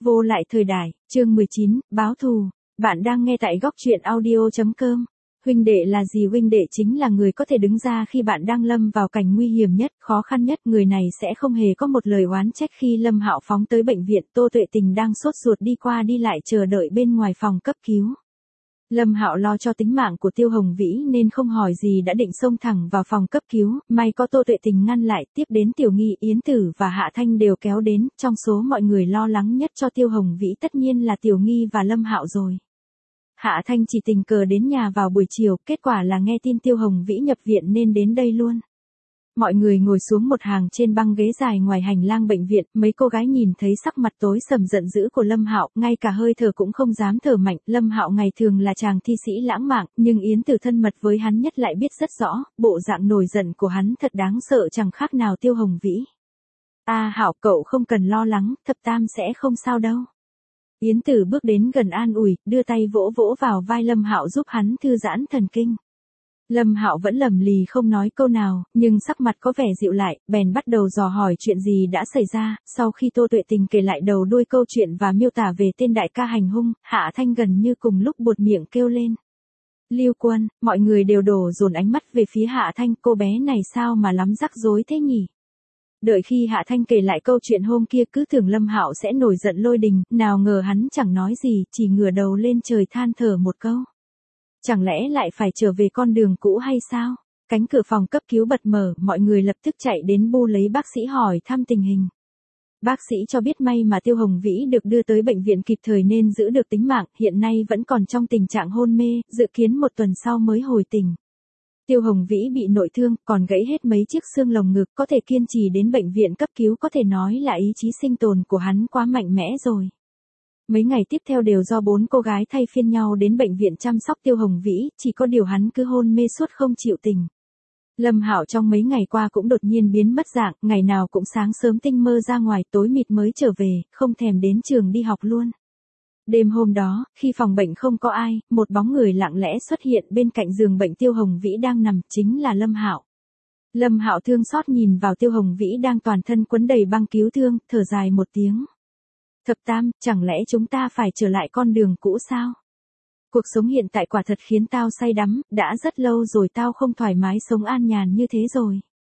Vô lại thời đại, chương 19, báo thù. Bạn đang nghe tại góc truyện audio.com. Huynh đệ là gì? Huynh đệ chính là người có thể đứng ra khi bạn đang lâm vào cảnh nguy hiểm nhất, khó khăn nhất. Người này sẽ không hề có một lời oán trách khi Lâm Hạo phóng tới bệnh viện. Tô Tuệ Tình đang sốt ruột đi qua đi lại chờ đợi bên ngoài phòng cấp cứu. Lâm Hạo lo cho tính mạng của Tiêu Hồng Vĩ nên không hỏi gì đã định xông thẳng vào phòng cấp cứu, may có Tô Tuệ Tình ngăn lại, tiếp đến Tiểu Nghi, Yến Tử và Hạ Thanh đều kéo đến, trong số mọi người lo lắng nhất cho Tiêu Hồng Vĩ tất nhiên là Tiểu Nghi và Lâm Hạo rồi. Hạ Thanh chỉ tình cờ đến nhà vào buổi chiều, kết quả là nghe tin Tiêu Hồng Vĩ nhập viện nên đến đây luôn. Mọi người ngồi xuống một hàng trên băng ghế dài ngoài hành lang bệnh viện, mấy cô gái nhìn thấy sắc mặt tối sầm giận dữ của Lâm Hạo, ngay cả hơi thở cũng không dám thở mạnh. Lâm Hạo ngày thường là chàng thi sĩ lãng mạn, nhưng Yến Tử thân mật với hắn nhất lại biết rất rõ, bộ dạng nổi giận của hắn thật đáng sợ chẳng khác nào Tiêu Hồng Vĩ. Hạo cậu không cần lo lắng, thập tam sẽ không sao đâu. Yến Tử bước đến gần an ủi, đưa tay vỗ vỗ vào vai Lâm Hạo giúp hắn thư giãn thần kinh. Lâm Hạo vẫn lầm lì không nói câu nào, nhưng sắc mặt có vẻ dịu lại, bèn bắt đầu dò hỏi chuyện gì đã xảy ra. Sau khi Tô Tuệ Tình kể lại đầu đuôi câu chuyện và miêu tả về tên đại ca hành hung, Hạ Thanh gần như cùng lúc buột miệng kêu lên. Lưu Quân, mọi người đều đổ dồn ánh mắt về phía Hạ Thanh, cô bé này sao mà lắm rắc rối thế nhỉ? Đợi khi Hạ Thanh kể lại câu chuyện hôm kia cứ tưởng Lâm Hạo sẽ nổi giận lôi đình, nào ngờ hắn chẳng nói gì, chỉ ngửa đầu lên trời than thở một câu. Chẳng lẽ lại phải trở về con đường cũ hay sao? Cánh cửa phòng cấp cứu bật mở, mọi người lập tức chạy đến bu lấy bác sĩ hỏi thăm tình hình. Bác sĩ cho biết may mà Tiêu Hồng Vĩ được đưa tới bệnh viện kịp thời nên giữ được tính mạng, hiện nay vẫn còn trong tình trạng hôn mê, dự kiến một tuần sau mới hồi tỉnh. Tiêu Hồng Vĩ bị nội thương, còn gãy hết mấy chiếc xương lồng ngực, có thể kiên trì đến bệnh viện cấp cứu có thể nói là ý chí sinh tồn của hắn quá mạnh mẽ rồi. Mấy ngày tiếp theo đều do 4 cô gái thay phiên nhau đến bệnh viện chăm sóc Tiêu Hồng Vĩ, chỉ có điều hắn cứ hôn mê suốt không chịu tỉnh. Lâm Hạo trong mấy ngày qua cũng đột nhiên biến mất dạng, ngày nào cũng sáng sớm tinh mơ ra ngoài, tối mịt mới trở về, không thèm đến trường đi học luôn. Đêm hôm đó, khi phòng bệnh không có ai, một bóng người lặng lẽ xuất hiện bên cạnh giường bệnh Tiêu Hồng Vĩ đang nằm, chính là Lâm Hạo. Lâm Hạo thương xót nhìn vào Tiêu Hồng Vĩ đang toàn thân quấn đầy băng cứu thương, thở dài một tiếng. Thập tam, chẳng lẽ chúng ta phải trở lại con đường cũ sao? Cuộc sống hiện tại quả thật khiến tao say đắm, đã rất lâu rồi tao không thoải mái sống an nhàn như thế rồi.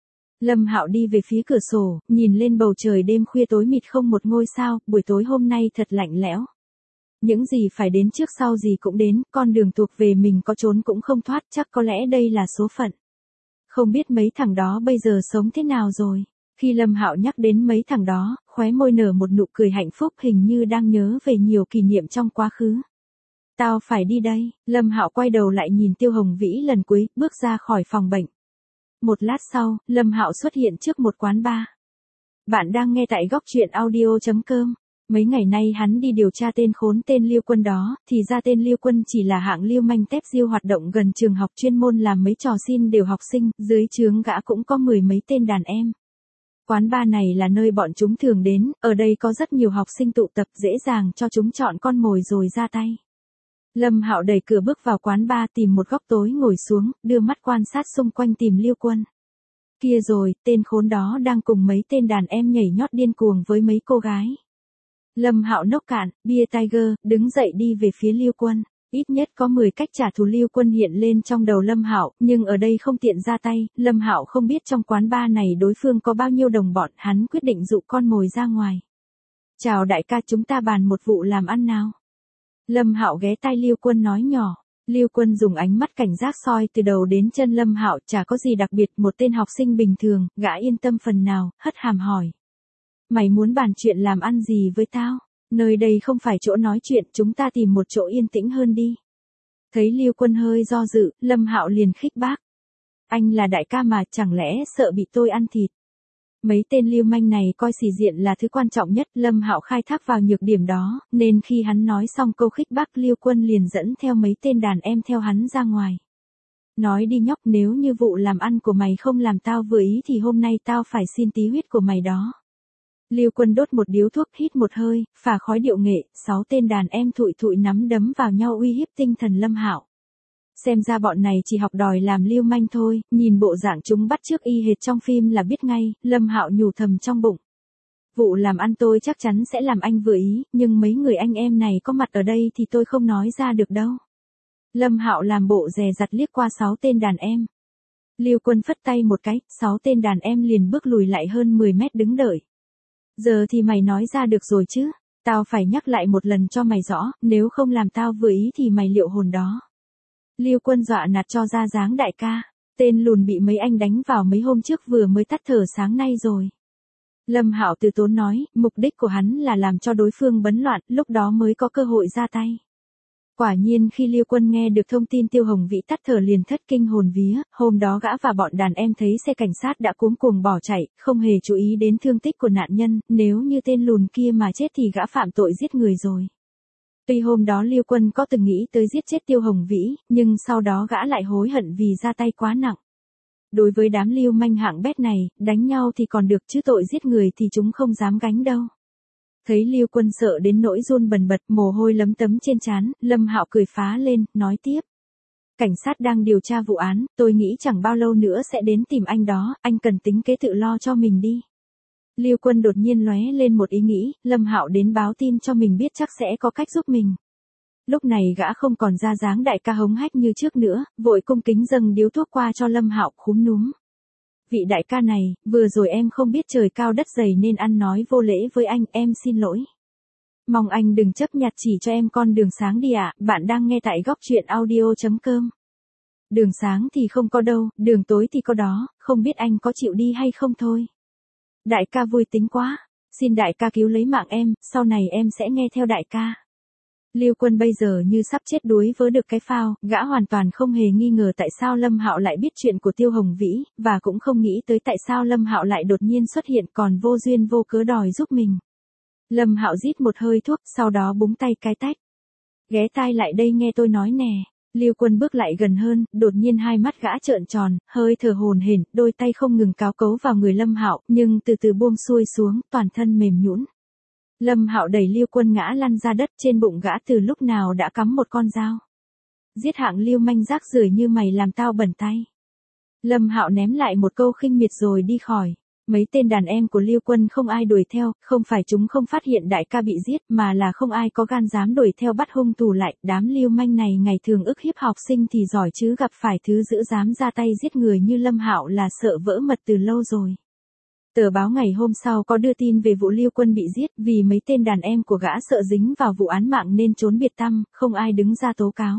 Lâm Hạo đi về phía cửa sổ, nhìn lên bầu trời đêm khuya tối mịt không một ngôi sao, buổi tối hôm nay thật lạnh lẽo. Những gì phải đến trước sau gì cũng đến, con đường thuộc về mình có trốn cũng không thoát, chắc có lẽ đây là số phận. Không biết mấy thằng đó bây giờ sống thế nào rồi? Khi Lâm Hạo nhắc đến mấy thằng đó, khóe môi nở một nụ cười hạnh phúc, hình như đang nhớ về nhiều kỷ niệm trong quá khứ. Tao phải đi đây. Lâm Hạo quay đầu lại nhìn Tiêu Hồng Vĩ lần cuối, bước ra khỏi phòng bệnh. Một lát sau, Lâm Hạo xuất hiện trước một quán bar. Bạn đang nghe tại góc truyện audio.com. Mấy ngày nay hắn đi điều tra tên khốn tên Lưu Quân đó, thì ra tên Lưu Quân chỉ là hạng lưu manh tép diêu hoạt động gần trường học, chuyên môn làm mấy trò xin đều học sinh, dưới trướng gã cũng có 10 mấy tên đàn em. Quán bar này là nơi bọn chúng thường đến, ở đây có rất nhiều học sinh tụ tập, dễ dàng cho chúng chọn con mồi rồi ra tay. Lâm Hạo đẩy cửa bước vào quán bar, tìm một góc tối ngồi xuống, đưa mắt quan sát xung quanh tìm Lưu Quân. Kia rồi, tên khốn đó đang cùng mấy tên đàn em nhảy nhót điên cuồng với mấy cô gái. Lâm Hạo nốc cạn bia Tiger, đứng dậy đi về phía Lưu Quân. Ít nhất có 10 cách trả thù Lưu Quân hiện lên trong đầu Lâm Hạo, nhưng ở đây không tiện ra tay. Lâm Hạo không biết trong quán bar này đối phương có bao nhiêu đồng bọn, hắn quyết định dụ con mồi ra ngoài. Chào đại ca, chúng ta bàn một vụ làm ăn nào? Lâm Hạo ghé tai Lưu Quân nói nhỏ. Lưu Quân dùng ánh mắt cảnh giác soi từ đầu đến chân Lâm Hạo, chả có gì đặc biệt, một tên học sinh bình thường, gã yên tâm phần nào, hất hàm hỏi. Mày muốn bàn chuyện làm ăn gì với tao? Nơi đây không phải chỗ nói chuyện, chúng ta tìm một chỗ yên tĩnh hơn đi. Thấy Lưu Quân hơi do dự, Lâm Hạo liền khích bác. Anh là đại ca mà, chẳng lẽ sợ bị tôi ăn thịt? Mấy tên lưu manh này coi sĩ diện là thứ quan trọng nhất, Lâm Hạo khai thác vào nhược điểm đó, nên khi hắn nói xong câu khích bác, Lưu Quân liền dẫn theo mấy tên đàn em theo hắn ra ngoài. Nói đi nhóc, nếu như vụ làm ăn của mày không làm tao vừa ý thì hôm nay tao phải xin tí huyết của mày đó. Lưu Quân đốt một điếu thuốc, hít một hơi, phả khói điệu nghệ, 6 tên đàn em thụi thụi nắm đấm vào nhau uy hiếp tinh thần Lâm Hạo. Xem ra bọn này chỉ học đòi làm lưu manh thôi, nhìn bộ dạng chúng bắt chước y hệt trong phim là biết ngay, Lâm Hạo nhủ thầm trong bụng. Vụ làm ăn tôi chắc chắn sẽ làm anh vừa ý, nhưng mấy người anh em này có mặt ở đây thì tôi không nói ra được đâu. Lâm Hạo làm bộ dè dặt liếc qua 6 tên đàn em. Lưu Quân phất tay một cái, 6 tên đàn em liền bước lùi lại hơn 10 mét đứng đợi. Giờ thì mày nói ra được rồi chứ, tao phải nhắc lại một lần cho mày rõ, nếu không làm tao vừa ý thì mày liệu hồn đó. Lưu Quân dọa nạt cho ra dáng đại ca, tên lùn bị mấy anh đánh vào mấy hôm trước vừa mới tắt thở sáng nay rồi. Lâm Hạo từ tốn nói, mục đích của hắn là làm cho đối phương bấn loạn, lúc đó mới có cơ hội ra tay. Quả nhiên khi Lưu Quân nghe được thông tin Tiêu Hồng Vĩ tắt thở liền thất kinh hồn vía, hôm đó gã và bọn đàn em thấy xe cảnh sát đã cuống cuồng bỏ chạy, không hề chú ý đến thương tích của nạn nhân, nếu như tên lùn kia mà chết thì gã phạm tội giết người rồi. Tuy hôm đó Lưu Quân có từng nghĩ tới giết chết Tiêu Hồng Vĩ, nhưng sau đó gã lại hối hận vì ra tay quá nặng. Đối với đám lưu manh hạng bét này, đánh nhau thì còn được chứ tội giết người thì chúng không dám gánh đâu. Thấy Lưu Quân sợ đến nỗi run bần bật, mồ hôi lấm tấm trên trán, Lâm Hạo cười phá lên, nói tiếp. Cảnh sát đang điều tra vụ án, tôi nghĩ chẳng bao lâu nữa sẽ đến tìm anh đó, anh cần tính kế tự lo cho mình đi. Lưu Quân đột nhiên lóe lên một ý nghĩ, Lâm Hạo đến báo tin cho mình biết chắc sẽ có cách giúp mình. Lúc này gã không còn ra dáng đại ca hống hách như trước nữa, vội cung kính dâng điếu thuốc qua cho Lâm Hạo, khúm núm. Vị đại ca này, vừa rồi em không biết trời cao đất dày nên ăn nói vô lễ với anh, em xin lỗi. Mong anh đừng chấp nhặt chỉ cho em con đường sáng đi ạ, bạn đang nghe tại góc truyện audio.com. Đường sáng thì không có đâu, đường tối thì có đó, không biết anh có chịu đi hay không thôi. Đại ca vui tính quá, xin đại ca cứu lấy mạng em, sau này em sẽ nghe theo đại ca. Lưu Quân bây giờ như sắp chết đuối vớ được cái phao, gã hoàn toàn không hề nghi ngờ tại sao Lâm Hạo lại biết chuyện của Tiêu Hồng Vĩ, và cũng không nghĩ tới tại sao Lâm Hạo lại đột nhiên xuất hiện còn vô duyên vô cớ đòi giúp mình. Lâm Hạo rít một hơi thuốc, sau đó búng tay cái tách. Ghé tai lại đây nghe tôi nói nè. Lưu Quân bước lại gần hơn, đột nhiên hai mắt gã trợn tròn, hơi thở hổn hển, đôi tay không ngừng cào cấu vào người Lâm Hạo, nhưng từ từ buông xuôi xuống, toàn thân mềm nhũn. Lâm Hạo đẩy Lưu Quân ngã lăn ra đất, trên bụng gã từ lúc nào đã cắm một con dao. Giết hạng lưu manh rác rưởi như mày làm tao bẩn tay. Lâm Hạo ném lại một câu khinh miệt rồi đi khỏi. Mấy tên đàn em của Lưu Quân không ai đuổi theo, không phải chúng không phát hiện đại ca bị giết mà là không ai có gan dám đuổi theo bắt hung thủ lại. Đám lưu manh này ngày thường ức hiếp học sinh thì giỏi chứ gặp phải thứ dữ dám ra tay giết người như Lâm Hạo là sợ vỡ mật từ lâu rồi. Tờ báo ngày hôm sau có đưa tin về vụ Lưu Quân bị giết, vì mấy tên đàn em của gã sợ dính vào vụ án mạng nên trốn biệt tăm, không ai đứng ra tố cáo.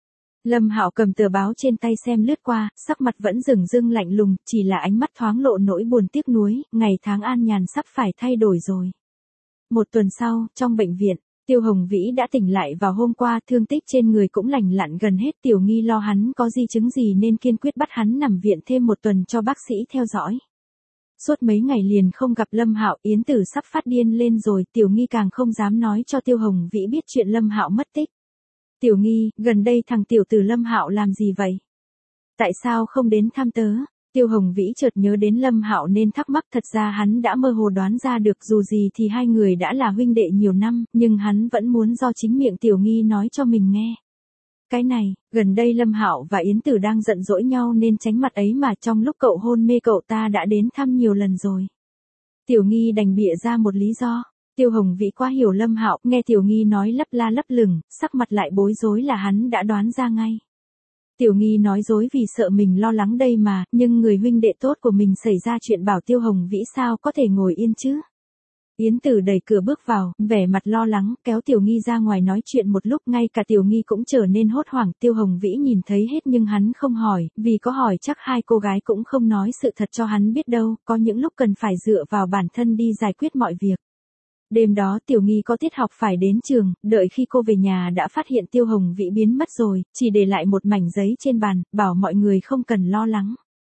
Lâm Hạo cầm tờ báo trên tay xem lướt qua, sắc mặt vẫn dửng dưng lạnh lùng, chỉ là ánh mắt thoáng lộ nỗi buồn tiếc nuối, ngày tháng an nhàn sắp phải thay đổi rồi. Một tuần sau, trong bệnh viện, Tiêu Hồng Vĩ đã tỉnh lại vào hôm qua, thương tích trên người cũng lành lặn gần hết. Tiểu Nghi lo hắn có di chứng gì nên kiên quyết bắt hắn nằm viện thêm một tuần cho bác sĩ theo dõi. Suốt mấy ngày liền không gặp Lâm Hạo, Yến Tử sắp phát điên lên rồi, Tiểu Nghi càng không dám nói cho Tiêu Hồng Vĩ biết chuyện Lâm Hạo mất tích. Tiểu Nghi, gần đây thằng tiểu tử Lâm Hạo làm gì vậy? Tại sao không đến thăm tớ? Tiêu Hồng Vĩ chợt nhớ đến Lâm Hạo nên thắc mắc, thật ra hắn đã mơ hồ đoán ra được dù gì thì hai người đã là huynh đệ nhiều năm, nhưng hắn vẫn muốn do chính miệng Tiểu Nghi nói cho mình nghe. Cái này, gần đây Lâm Hạo và Yến Tử đang giận dỗi nhau nên tránh mặt ấy mà trong lúc cậu hôn mê cậu ta đã đến thăm nhiều lần rồi. Tiểu Nghi đành bịa ra một lý do. Tiêu Hồng Vĩ quá hiểu Lâm Hạo, nghe Tiểu Nghi nói lấp la lấp lửng, sắc mặt lại bối rối là hắn đã đoán ra ngay. Tiểu Nghi nói dối vì sợ mình lo lắng đây mà, nhưng người huynh đệ tốt của mình xảy ra chuyện bảo Tiêu Hồng Vĩ sao có thể ngồi yên chứ. Yến Tử đẩy cửa bước vào, vẻ mặt lo lắng, kéo Tiểu Nghi ra ngoài nói chuyện một lúc, ngay cả Tiểu Nghi cũng trở nên hốt hoảng. Tiêu Hồng Vĩ nhìn thấy hết nhưng hắn không hỏi, vì có hỏi chắc hai cô gái cũng không nói sự thật cho hắn biết đâu, có những lúc cần phải dựa vào bản thân đi giải quyết mọi việc. Đêm đó Tiểu Nghi có tiết học phải đến trường, đợi khi cô về nhà đã phát hiện Tiêu Hồng Vĩ biến mất rồi, chỉ để lại một mảnh giấy trên bàn, bảo mọi người không cần lo lắng.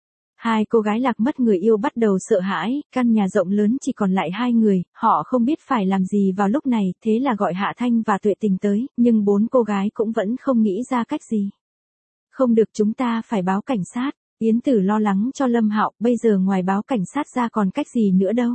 Hai cô gái lạc mất người yêu bắt đầu sợ hãi, căn nhà rộng lớn chỉ còn lại hai người, họ không biết phải làm gì vào lúc này, thế là gọi Hạ Thanh và Tuệ Tình tới, nhưng bốn cô gái cũng vẫn không nghĩ ra cách gì. Không được, chúng ta phải báo cảnh sát. Yến Tử lo lắng cho Lâm Hạo, bây giờ ngoài báo cảnh sát ra còn cách gì nữa đâu.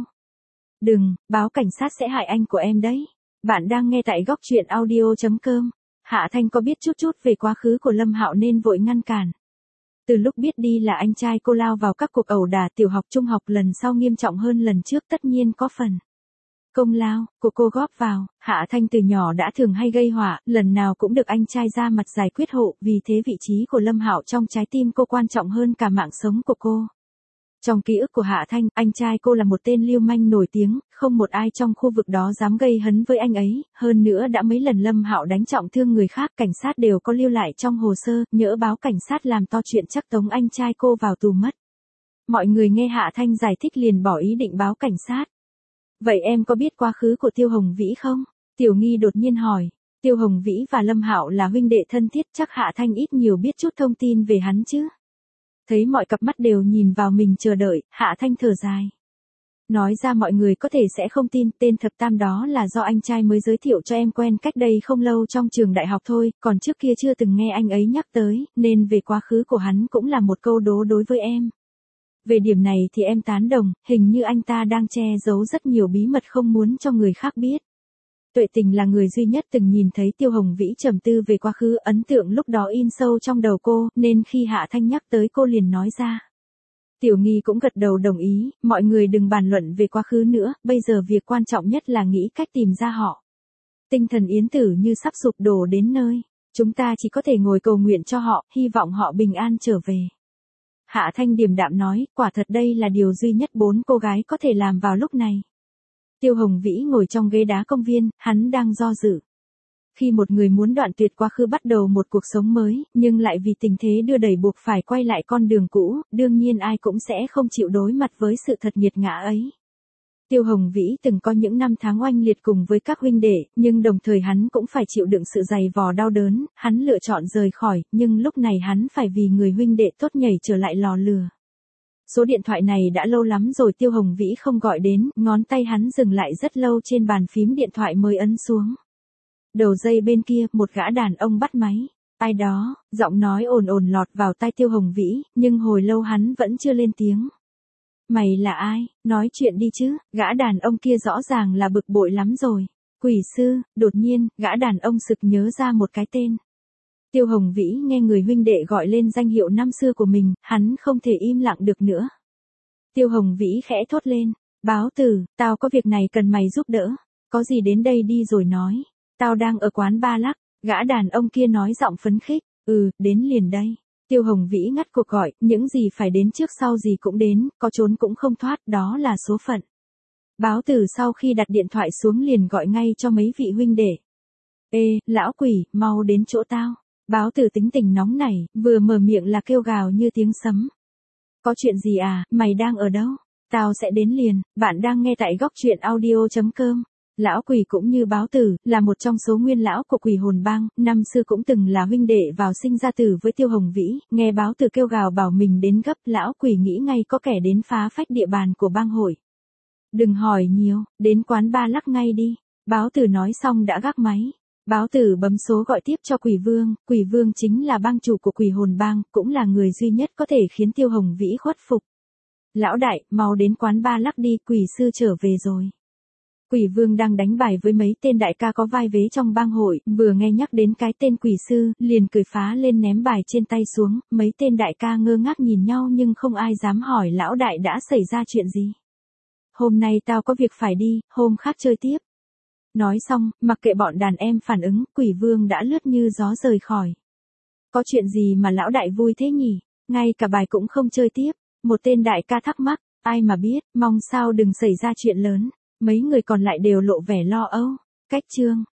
Đừng, báo cảnh sát sẽ hại anh của em đấy. Bạn đang nghe tại góc truyện audio.com. Hạ Thanh có biết chút về quá khứ của Lâm Hạo nên vội ngăn cản. Từ lúc biết đi là anh trai cô lao vào các cuộc ẩu đả tiểu học trung học lần sau nghiêm trọng hơn lần trước tất nhiên có phần. Công lao của cô góp vào, Hạ Thanh từ nhỏ đã thường hay gây họa, lần nào cũng được anh trai ra mặt giải quyết hộ, vì thế vị trí của Lâm Hạo trong trái tim cô quan trọng hơn cả mạng sống của cô. Trong ký ức của Hạ Thanh, anh trai cô là một tên lưu manh nổi tiếng, không một ai trong khu vực đó dám gây hấn với anh ấy, hơn nữa đã mấy lần Lâm Hạo đánh trọng thương người khác, cảnh sát đều có lưu lại trong hồ sơ, nhỡ báo cảnh sát làm to chuyện chắc tống anh trai cô vào tù mất. Mọi người nghe Hạ Thanh giải thích liền bỏ ý định báo cảnh sát. Vậy em có biết quá khứ của Tiêu Hồng Vĩ không? Tiểu Nghi đột nhiên hỏi. Tiêu Hồng Vĩ và Lâm Hạo là huynh đệ thân thiết, chắc Hạ Thanh ít nhiều biết chút thông tin về hắn chứ. Thấy mọi cặp mắt đều nhìn vào mình chờ đợi, Hạ Thanh thở dài. Nói ra mọi người có thể sẽ không tin, tên Thập Tam đó là do anh trai mới giới thiệu cho em quen cách đây không lâu trong trường đại học thôi, còn trước kia chưa từng nghe anh ấy nhắc tới, nên về quá khứ của hắn cũng là một câu đố đối với em. Về điểm này thì em tán đồng, hình như anh ta đang che giấu rất nhiều bí mật không muốn cho người khác biết. Tuệ Tình là người duy nhất từng nhìn thấy Tiêu Hồng Vĩ trầm tư về quá khứ, ấn tượng lúc đó in sâu trong đầu cô, nên khi Hạ Thanh nhắc tới cô liền nói ra. Tiểu Nghi cũng gật đầu đồng ý, mọi người đừng bàn luận về quá khứ nữa, bây giờ việc quan trọng nhất là nghĩ cách tìm ra họ. Tinh thần Yến Tử như sắp sụp đổ đến nơi, chúng ta chỉ có thể ngồi cầu nguyện cho họ, hy vọng họ bình an trở về. Hạ Thanh điềm đạm nói, quả thật đây là điều duy nhất 4 cô gái có thể làm vào lúc này. Tiêu Hồng Vĩ ngồi trong ghế đá công viên, hắn đang do dự. Khi một người muốn đoạn tuyệt quá khứ bắt đầu một cuộc sống mới, nhưng lại vì tình thế đưa đẩy buộc phải quay lại con đường cũ, đương nhiên ai cũng sẽ không chịu đối mặt với sự thật nghiệt ngã ấy. Tiêu Hồng Vĩ từng có những năm tháng oanh liệt cùng với các huynh đệ, nhưng đồng thời hắn cũng phải chịu đựng sự dày vò đau đớn, hắn lựa chọn rời khỏi, nhưng lúc này hắn phải vì người huynh đệ tốt nhảy trở lại lò lửa. Số điện thoại này đã lâu lắm rồi Tiêu Hồng Vĩ không gọi đến, ngón tay hắn dừng lại rất lâu trên bàn phím điện thoại mới ấn xuống. Đầu dây bên kia, một gã đàn ông bắt máy. Ai đó, giọng nói ồn ồn lọt vào tai Tiêu Hồng Vĩ, nhưng hồi lâu hắn vẫn chưa lên tiếng. Mày là ai, nói chuyện đi chứ, gã đàn ông kia rõ ràng là bực bội lắm rồi. Quỷ sư, đột nhiên, gã đàn ông sực nhớ ra một cái tên. Tiêu Hồng Vĩ nghe người huynh đệ gọi lên danh hiệu năm xưa của mình, hắn không thể im lặng được nữa. Tiêu Hồng Vĩ khẽ thốt lên, báo tử, tao có việc này cần mày giúp đỡ, có gì đến đây đi rồi nói. Tao đang ở quán Ba Lắc, gã đàn ông kia nói giọng phấn khích, đến liền đây. Tiêu Hồng Vĩ ngắt cuộc gọi, những gì phải đến trước sau gì cũng đến, có trốn cũng không thoát, đó là số phận. Báo tử sau khi đặt điện thoại xuống liền gọi ngay cho mấy vị huynh đệ. Ê, lão quỷ, mau đến chỗ tao. Báo tử tính tình nóng nảy, vừa mở miệng là kêu gào như tiếng sấm. Có chuyện gì à, mày đang ở đâu? Tao sẽ đến liền, bạn đang nghe tại góc truyện audio.com. Lão quỷ cũng như báo tử, là một trong số nguyên lão của quỷ hồn bang, năm xưa cũng từng là huynh đệ vào sinh ra tử với Tiêu Hồng Vĩ, nghe báo tử kêu gào bảo mình đến gấp, lão quỷ nghĩ ngay có kẻ đến phá phách địa bàn của bang hội. Đừng hỏi nhiều, đến quán Ba Lắc ngay đi. Báo tử nói xong đã gác máy. Báo tử bấm số gọi tiếp cho Quỷ Vương chính là bang chủ của quỷ hồn bang, cũng là người duy nhất có thể khiến Tiêu Hồng Vĩ khuất phục. Lão đại, mau đến quán Ba Lắc đi, quỷ sư trở về rồi. Quỷ Vương đang đánh bài với mấy tên đại ca có vai vế trong bang hội, vừa nghe nhắc đến cái tên quỷ sư, liền cười phá lên ném bài trên tay xuống, mấy tên đại ca ngơ ngác nhìn nhau nhưng không ai dám hỏi lão đại đã xảy ra chuyện gì. Hôm nay tao có việc phải đi, hôm khác chơi tiếp. Nói xong, mặc kệ bọn đàn em phản ứng, Quỷ Vương đã lướt như gió rời khỏi. Có chuyện gì mà lão đại vui thế nhỉ, ngay cả bài cũng không chơi tiếp. Một tên đại ca thắc mắc, ai mà biết, mong sao đừng xảy ra chuyện lớn. Mấy người còn lại đều lộ vẻ lo âu. Cách chương